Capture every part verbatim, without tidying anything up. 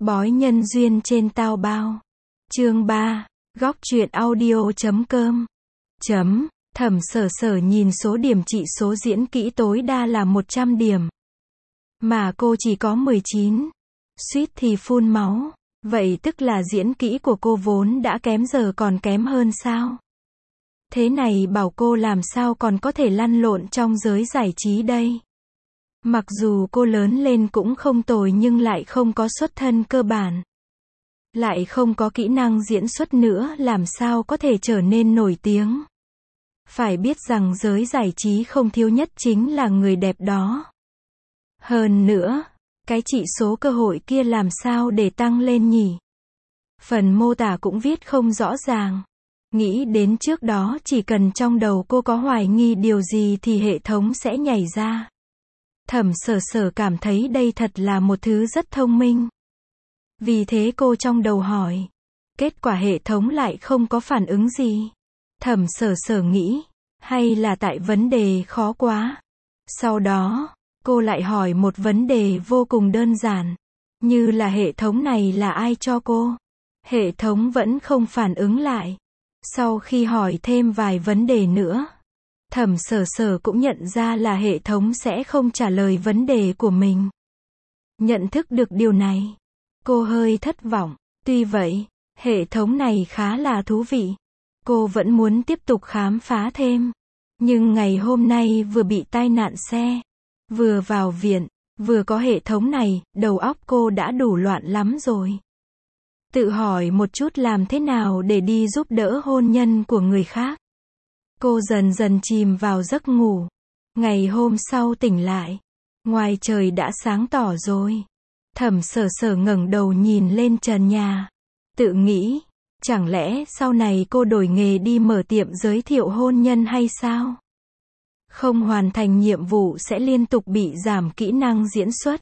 Bói nhân duyên trên tao bao. Chương ba. Góc truyện audio chấm com. Chấm. Thẩm Sở Sở nhìn số điểm trị số diễn kỹ tối đa là một trăm điểm. Mà cô chỉ có mười chín. Suýt thì phun máu. Vậy tức là diễn kỹ của cô vốn đã kém giờ còn kém hơn sao? Thế này bảo cô làm sao còn có thể lăn lộn trong giới giải trí đây? Mặc dù cô lớn lên cũng không tồi nhưng lại không có xuất thân cơ bản. Lại không có kỹ năng diễn xuất nữa, làm sao có thể trở nên nổi tiếng. Phải biết rằng giới giải trí không thiếu nhất chính là người đẹp đó. Hơn nữa, cái chỉ số cơ hội kia làm sao để tăng lên nhỉ? Phần mô tả cũng viết không rõ ràng. Nghĩ đến trước đó chỉ cần trong đầu cô có hoài nghi điều gì thì hệ thống sẽ nhảy ra. Thẩm Sở Sở cảm thấy đây thật là một thứ rất thông minh. Vì thế cô trong đầu hỏi. Kết quả hệ thống lại không có phản ứng gì. Thẩm Sở Sở nghĩ, hay là tại vấn đề khó quá. Sau đó, cô lại hỏi một vấn đề vô cùng đơn giản. Như là hệ thống này là ai cho cô? Hệ thống vẫn không phản ứng lại. Sau khi hỏi thêm vài vấn đề nữa, Thẩm Sở Sở cũng nhận ra là hệ thống sẽ không trả lời vấn đề của mình. Nhận thức được điều này, cô hơi thất vọng. Tuy vậy, hệ thống này khá là thú vị. Cô vẫn muốn tiếp tục khám phá thêm. Nhưng ngày hôm nay vừa bị tai nạn xe, vừa vào viện, vừa có hệ thống này, đầu óc cô đã đủ loạn lắm rồi. Tự hỏi một chút làm thế nào để đi giúp đỡ hôn nhân của người khác. Cô dần dần chìm vào giấc ngủ. Ngày hôm sau tỉnh lại, ngoài trời đã sáng tỏ rồi. Thẩm Sở Sở ngẩng đầu nhìn lên trần nhà. Tự nghĩ, chẳng lẽ sau này cô đổi nghề đi mở tiệm giới thiệu hôn nhân hay sao? Không hoàn thành nhiệm vụ sẽ liên tục bị giảm kỹ năng diễn xuất.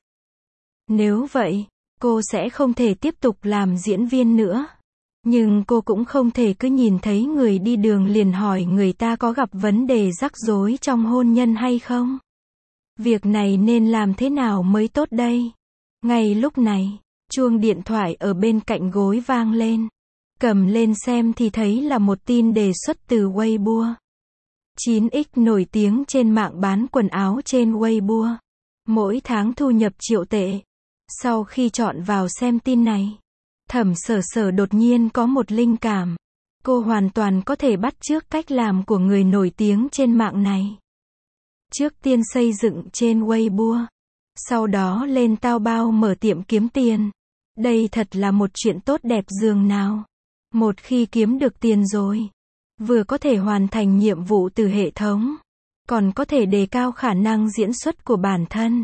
Nếu vậy, cô sẽ không thể tiếp tục làm diễn viên nữa. Nhưng cô cũng không thể cứ nhìn thấy người đi đường liền hỏi người ta có gặp vấn đề rắc rối trong hôn nhân hay không. Việc này nên làm thế nào mới tốt đây? Ngay lúc này, chuông điện thoại ở bên cạnh gối vang lên. Cầm lên xem thì thấy là một tin đề xuất từ Weibo. chín x nổi tiếng trên mạng bán quần áo trên Weibo. Mỗi tháng thu nhập triệu tệ. Sau khi chọn vào xem tin này, Thẩm Sở Sở đột nhiên có một linh cảm. Cô hoàn toàn có thể bắt chước cách làm của người nổi tiếng trên mạng này. Trước tiên xây dựng trên Weibo. Sau đó lên Taobao mở tiệm kiếm tiền. Đây thật là một chuyện tốt đẹp dường nào. Một khi kiếm được tiền rồi, vừa có thể hoàn thành nhiệm vụ từ hệ thống, còn có thể đề cao khả năng diễn xuất của bản thân.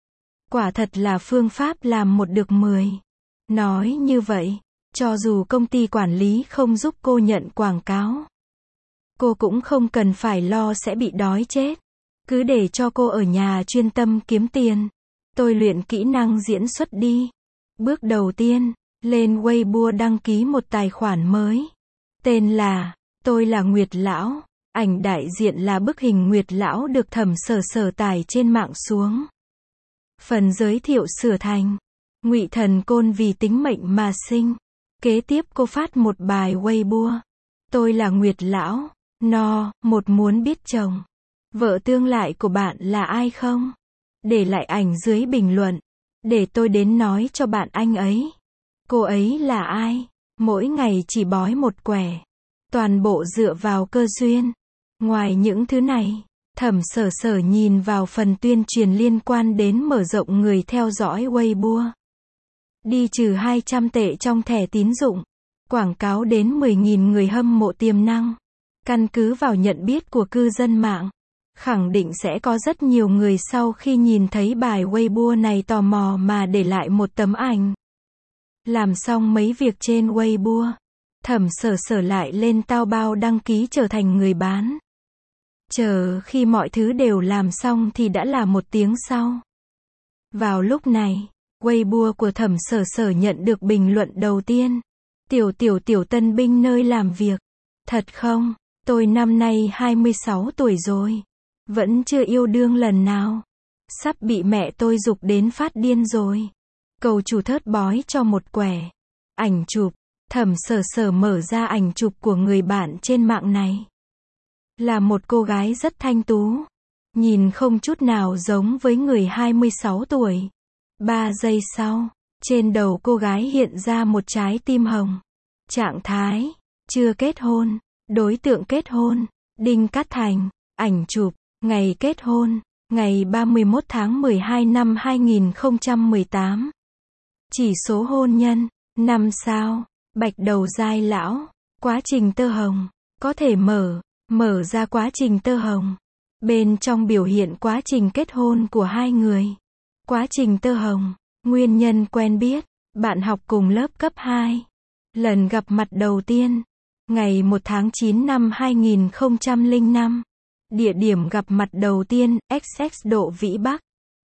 Quả thật là phương pháp làm một được mười. Nói như vậy, cho dù công ty quản lý không giúp cô nhận quảng cáo, cô cũng không cần phải lo sẽ bị đói chết. Cứ để cho cô ở nhà chuyên tâm kiếm tiền. Tôi luyện kỹ năng diễn xuất đi. Bước đầu tiên, lên Weibo đăng ký một tài khoản mới. Tên là, tôi là Nguyệt Lão. Ảnh đại diện là bức hình Nguyệt Lão được Thẩm Sở Sở tải trên mạng xuống. Phần giới thiệu sửa thành, Ngụy Thần Côn vì tính mệnh mà sinh. Kế tiếp cô phát một bài Weibo. Tôi là Nguyệt Lão. No, một muốn biết chồng, vợ tương lai của bạn là ai không? Để lại ảnh dưới bình luận. Để tôi đến nói cho bạn anh ấy. Cô ấy là ai? Mỗi ngày chỉ bói một quẻ. Toàn bộ dựa vào cơ duyên. Ngoài những thứ này, Thẩm Sở Sở nhìn vào phần tuyên truyền liên quan đến mở rộng người theo dõi Weibo. Đi trừ hai trăm tệ trong thẻ tín dụng. Quảng cáo đến mười nghìn người hâm mộ tiềm năng. Căn cứ vào nhận biết của cư dân mạng, khẳng định sẽ có rất nhiều người sau khi nhìn thấy bài Weibo này tò mò mà để lại một tấm ảnh. Làm xong mấy việc trên Weibo, Thẩm Sở Sở lại lên Taobao đăng ký trở thành người bán. Chờ khi mọi thứ đều làm xong thì đã là một tiếng sau. Vào lúc này, Weibo của Thẩm Sở Sở nhận được bình luận đầu tiên. Tiểu tiểu tiểu tân binh nơi làm việc. Thật không? Tôi năm nay hai mươi sáu tuổi rồi. Vẫn chưa yêu đương lần nào. Sắp bị mẹ tôi giục đến phát điên rồi. Cầu chủ thớt bói cho một quẻ. Ảnh chụp. Thẩm Sở Sở mở ra ảnh chụp của người bạn trên mạng này. Là một cô gái rất thanh tú. Nhìn không chút nào giống với người hai mươi sáu tuổi. Ba giây sau, trên đầu cô gái hiện ra một trái tim hồng. Trạng thái, chưa kết hôn. Đối tượng kết hôn, Đinh Cát Thành. Ảnh chụp, ngày kết hôn, ngày ba mươi mốt tháng mười hai năm hai nghìn không trăm mười tám. Chỉ số hôn nhân, năm sao. Bạch đầu dai lão. Quá trình tơ hồng, có thể mở, mở ra quá trình tơ hồng. Bên trong biểu hiện quá trình kết hôn của hai người. Quá trình tơ hồng, nguyên nhân quen biết, bạn học cùng lớp cấp hai. Lần gặp mặt đầu tiên, ngày một tháng chín năm hai nghìn không trăm lẻ năm. Địa điểm gặp mặt đầu tiên, x x độ Vĩ Bắc.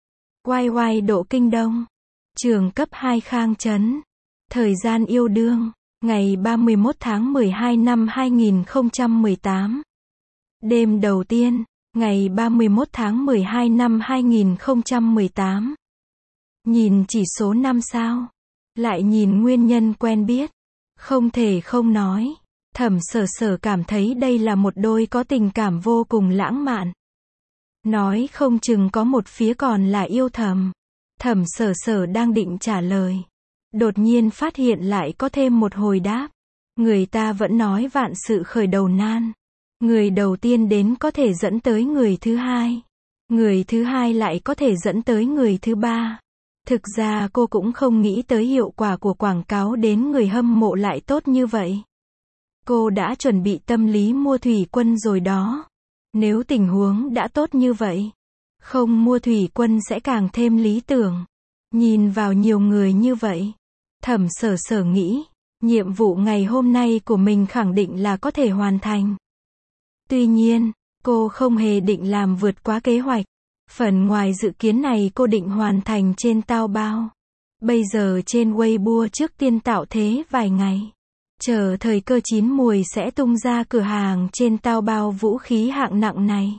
Y Y độ Kinh Đông. Trường cấp hai Khang Trấn. Thời gian yêu đương, ngày ba mươi mốt tháng mười hai năm hai nghìn không trăm mười tám. Đêm đầu tiên, ngày ba mươi mốt tháng mười hai năm hai nghìn không trăm mười tám. Nhìn chỉ số năm sao, lại nhìn nguyên nhân quen biết. Không thể không nói, Thẩm Sở Sở cảm thấy đây là một đôi có tình cảm vô cùng lãng mạn. Nói không chừng có một phía còn là yêu thầm. Thẩm Sở Sở đang định trả lời. Đột nhiên phát hiện lại có thêm một hồi đáp. Người ta vẫn nói vạn sự khởi đầu nan. Người đầu tiên đến có thể dẫn tới người thứ hai. Người thứ hai lại có thể dẫn tới người thứ ba. Thực ra cô cũng không nghĩ tới hiệu quả của quảng cáo đến người hâm mộ lại tốt như vậy. Cô đã chuẩn bị tâm lý mua thủy quân rồi đó. Nếu tình huống đã tốt như vậy, không mua thủy quân sẽ càng thêm lý tưởng. Nhìn vào nhiều người như vậy, Thẩm Sở Sở nghĩ, nhiệm vụ ngày hôm nay của mình khẳng định là có thể hoàn thành. Tuy nhiên, cô không hề định làm vượt quá kế hoạch. Phần ngoài dự kiến này cô định hoàn thành trên Taobao. Bây giờ trên Weibo trước tiên tạo thế vài ngày. Chờ thời cơ chín mùi sẽ tung ra cửa hàng trên Taobao vũ khí hạng nặng này.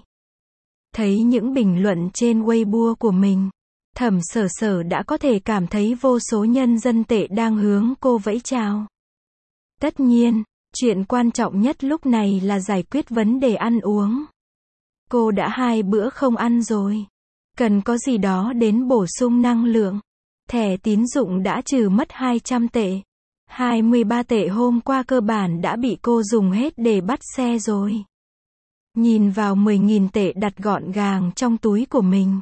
Thấy những bình luận trên Weibo của mình, Thẩm Sở Sở đã có thể cảm thấy vô số nhân dân tệ đang hướng cô vẫy chào. Tất nhiên, chuyện quan trọng nhất lúc này là giải quyết vấn đề ăn uống. Cô đã hai bữa không ăn rồi. Cần có gì đó đến bổ sung năng lượng. Thẻ tín dụng đã trừ mất hai trăm tệ. hai mươi ba tệ hôm qua cơ bản đã bị cô dùng hết để bắt xe rồi. Nhìn vào mười nghìn tệ đặt gọn gàng trong túi của mình.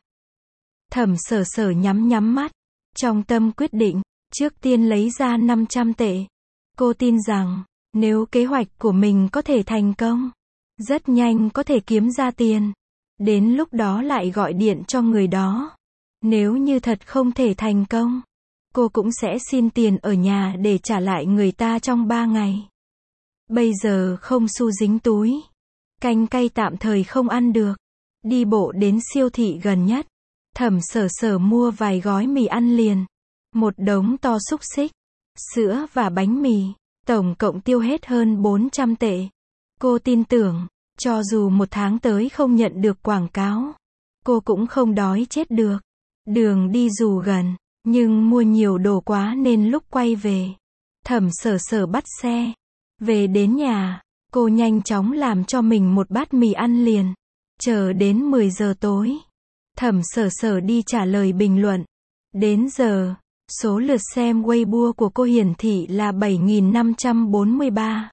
Thẩm Sở Sở nhắm nhắm mắt. Trong tâm quyết định, trước tiên lấy ra năm trăm tệ. Cô tin rằng, nếu kế hoạch của mình có thể thành công, rất nhanh có thể kiếm ra tiền. Đến lúc đó lại gọi điện cho người đó. Nếu như thật không thể thành công, cô cũng sẽ xin tiền ở nhà để trả lại người ta trong ba ngày. Bây giờ không xu dính túi. Canh cay tạm thời không ăn được. Đi bộ đến siêu thị gần nhất. Thẩm Sở Sở mua vài gói mì ăn liền. Một đống to xúc xích, sữa và bánh mì. Tổng cộng tiêu hết hơn bốn trăm tệ. Cô tin tưởng, cho dù một tháng tới không nhận được quảng cáo, cô cũng không đói chết được. Đường đi dù gần, nhưng mua nhiều đồ quá nên lúc quay về, Thẩm Sở Sở bắt xe. Về đến nhà, cô nhanh chóng làm cho mình một bát mì ăn liền. Chờ đến mười giờ tối, Thẩm Sở Sở đi trả lời bình luận. Đến giờ, số lượt xem Weibo của cô hiển thị là bảy nghìn năm trăm bốn mươi ba.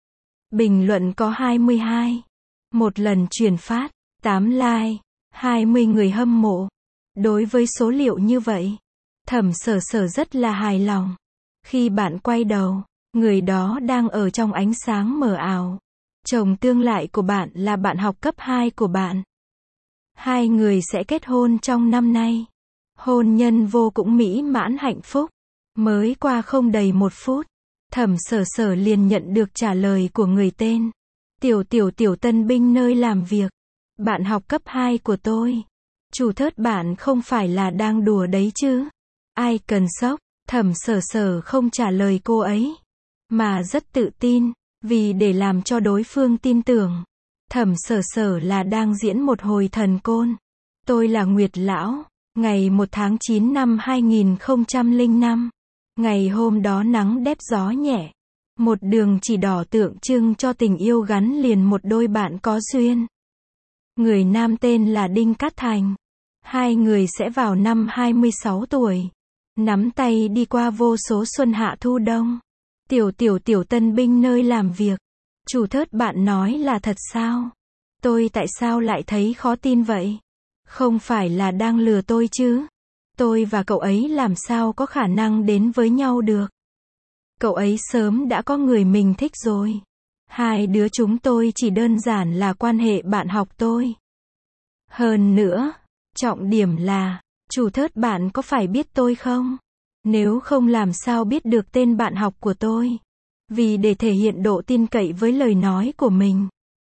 Bình luận có hai mươi hai. Một lần truyền phát, tám like, hai mươi người hâm mộ. Đối với số liệu như vậy, Thẩm Sở Sở rất là hài lòng. Khi bạn quay đầu, người đó đang ở trong ánh sáng mờ ảo. Chồng tương lai của bạn là bạn học cấp hai của bạn. Hai người sẽ kết hôn trong năm nay. Hôn nhân vô cùng mỹ mãn hạnh phúc. Mới qua không đầy một phút, Thẩm Sở Sở liền nhận được trả lời của người tên Tiểu Tiểu Tiểu tân binh nơi làm việc. Bạn học cấp hai của tôi. Chủ thớt bạn không phải là đang đùa đấy chứ? Ai cần sốc? Thẩm Sở Sở không trả lời cô ấy, mà rất tự tin, vì để làm cho đối phương tin tưởng. Thẩm Sở Sở là đang diễn một hồi thần côn. Tôi là Nguyệt Lão. Ngày một tháng chín năm hai nghìn không trăm lẻ năm. Ngày hôm đó nắng đép gió nhẹ. Một đường chỉ đỏ tượng trưng cho tình yêu gắn liền một đôi bạn có duyên. Người nam tên là Đinh Cát Thành. Hai người sẽ vào năm hai mươi sáu tuổi. Nắm tay đi qua vô số xuân hạ thu đông. Tiểu tiểu tiểu tân binh nơi làm việc. Chủ thớt bạn nói là thật sao? Tôi tại sao lại thấy khó tin vậy? Không phải là đang lừa tôi chứ? Tôi và cậu ấy làm sao có khả năng đến với nhau được? Cậu ấy sớm đã có người mình thích rồi. Hai đứa chúng tôi chỉ đơn giản là quan hệ bạn học tôi. Hơn nữa, trọng điểm là, chủ thớt bạn có phải biết tôi không? Nếu không làm sao biết được tên bạn học của tôi? Vì để thể hiện độ tin cậy với lời nói của mình.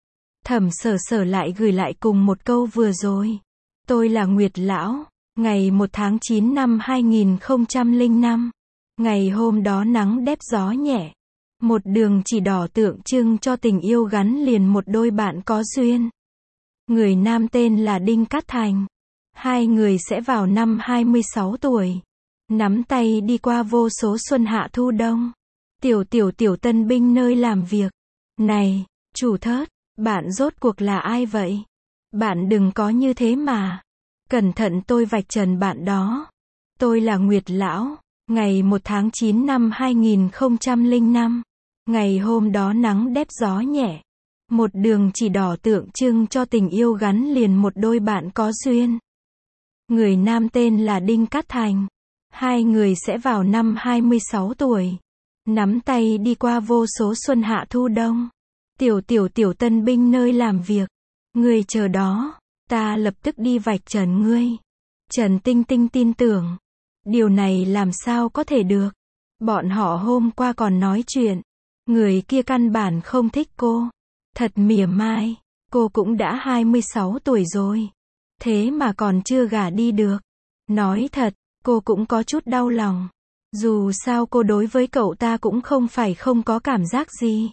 Thẩm Sở Sở lại gửi lại cùng một câu vừa rồi. Tôi là Nguyệt Lão. Ngày một tháng chín năm hai nghìn không trăm lẻ năm. Ngày hôm đó nắng đép gió nhẹ. Một đường chỉ đỏ tượng trưng cho tình yêu gắn liền một đôi bạn có duyên. Người nam tên là Đinh Cát Thành. Hai người sẽ vào năm hai mươi sáu tuổi. Nắm tay đi qua vô số xuân hạ thu đông. Tiểu tiểu tiểu tân binh nơi làm việc. Này, chủ thớt, bạn rốt cuộc là ai vậy? Bạn đừng có như thế mà. Cẩn thận tôi vạch trần bạn đó. Tôi là Nguyệt Lão. Ngày một tháng chín năm hai nghìn không trăm lẻ năm. Ngày hôm đó nắng đép gió nhẹ. Một đường chỉ đỏ tượng trưng cho tình yêu gắn liền một đôi bạn có duyên. Người nam tên là Đinh Cát Thành. Hai người sẽ vào năm hai mươi sáu tuổi. Nắm tay đi qua vô số xuân hạ thu đông. Tiểu tiểu tiểu tân binh nơi làm việc. Ngươi chờ đó, ta lập tức đi vạch trần ngươi. Trần Tinh Tinh tin tưởng. Điều này làm sao có thể được. Bọn họ hôm qua còn nói chuyện. Người kia căn bản không thích cô. Thật mỉa mai. Cô cũng đã hai mươi sáu tuổi rồi. Thế mà còn chưa gả đi được. Nói thật, cô cũng có chút đau lòng. Dù sao cô đối với cậu ta cũng không phải không có cảm giác gì.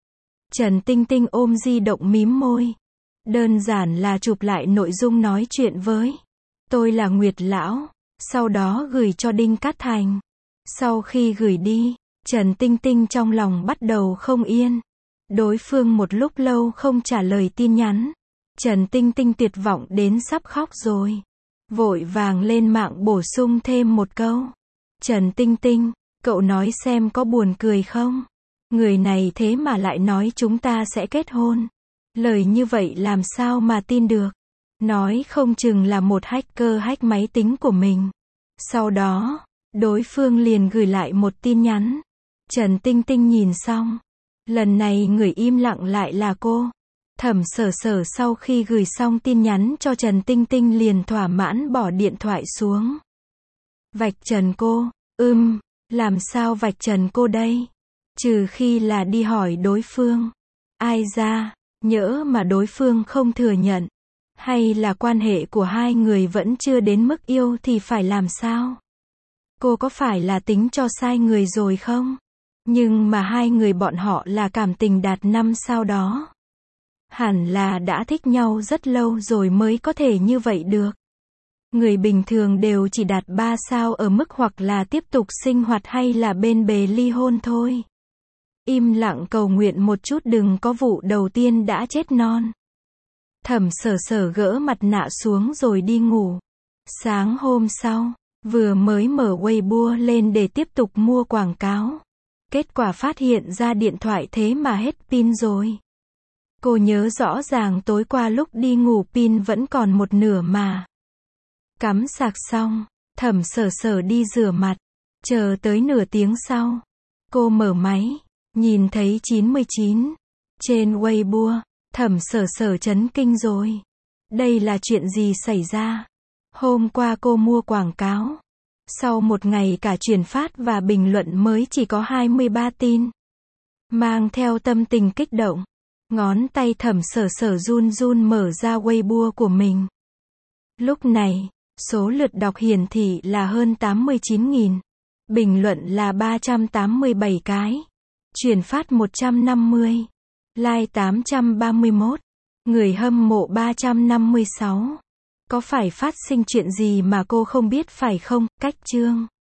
Trần Tinh Tinh ôm di động mím môi. Đơn giản là chụp lại nội dung nói chuyện với. Tôi là Nguyệt Lão. Sau đó gửi cho Đinh Cát Thành. Sau khi gửi đi, Trần Tinh Tinh trong lòng bắt đầu không yên. Đối phương một lúc lâu không trả lời tin nhắn. Trần Tinh Tinh tuyệt vọng đến sắp khóc rồi. Vội vàng lên mạng bổ sung thêm một câu. Trần Tinh Tinh, cậu nói xem có buồn cười không? Người này thế mà lại nói chúng ta sẽ kết hôn. Lời như vậy làm sao mà tin được? Nói không chừng là một hacker hack máy tính của mình. Sau đó, đối phương liền gửi lại một tin nhắn. Trần Tinh Tinh nhìn xong. Lần này người im lặng lại là cô. Thẩm Sở Sở sau khi gửi xong tin nhắn cho Trần Tinh Tinh liền thỏa mãn bỏ điện thoại xuống. Vạch trần cô, ưm, làm sao vạch trần cô đây? Trừ khi là đi hỏi đối phương. Ai ra, nhỡ mà đối phương không thừa nhận. Hay là quan hệ của hai người vẫn chưa đến mức yêu thì phải làm sao? Cô có phải là tính cho sai người rồi không? Nhưng mà hai người bọn họ là cảm tình đạt năm sao đó. Hẳn là đã thích nhau rất lâu rồi mới có thể như vậy được. Người bình thường đều chỉ đạt ba sao ở mức hoặc là tiếp tục sinh hoạt hay là bên bề ly hôn thôi. Im lặng cầu nguyện một chút đừng có vụ đầu tiên đã chết non. Thẩm Sở Sở gỡ mặt nạ xuống rồi đi ngủ. Sáng hôm sau, vừa mới mở Weibo lên để tiếp tục mua quảng cáo. Kết quả phát hiện ra điện thoại thế mà hết pin rồi. Cô nhớ rõ ràng tối qua lúc đi ngủ pin vẫn còn một nửa mà. Cắm sạc xong, Thẩm Sở Sở đi rửa mặt. Chờ tới nửa tiếng sau, cô mở máy, nhìn thấy chín mươi chín. Trên Weibo, Thẩm Sở Sở chấn kinh rồi. Đây là chuyện gì xảy ra? Hôm qua cô mua quảng cáo. Sau một ngày cả chuyển phát và bình luận mới chỉ có hai mươi ba tin. Mang theo tâm tình kích động, ngón tay Thẩm Sở Sở run run mở ra Weibo của mình. Lúc này, số lượt đọc hiển thị là hơn tám mươi chín nghìn. Bình luận là ba trăm tám mươi bảy cái. Chuyển phát một trăm năm mươi. Like tám trăm ba mươi mốt. Người hâm mộ ba trăm năm mươi sáu. Có phải phát sinh chuyện gì mà cô không biết phải không? Cách chương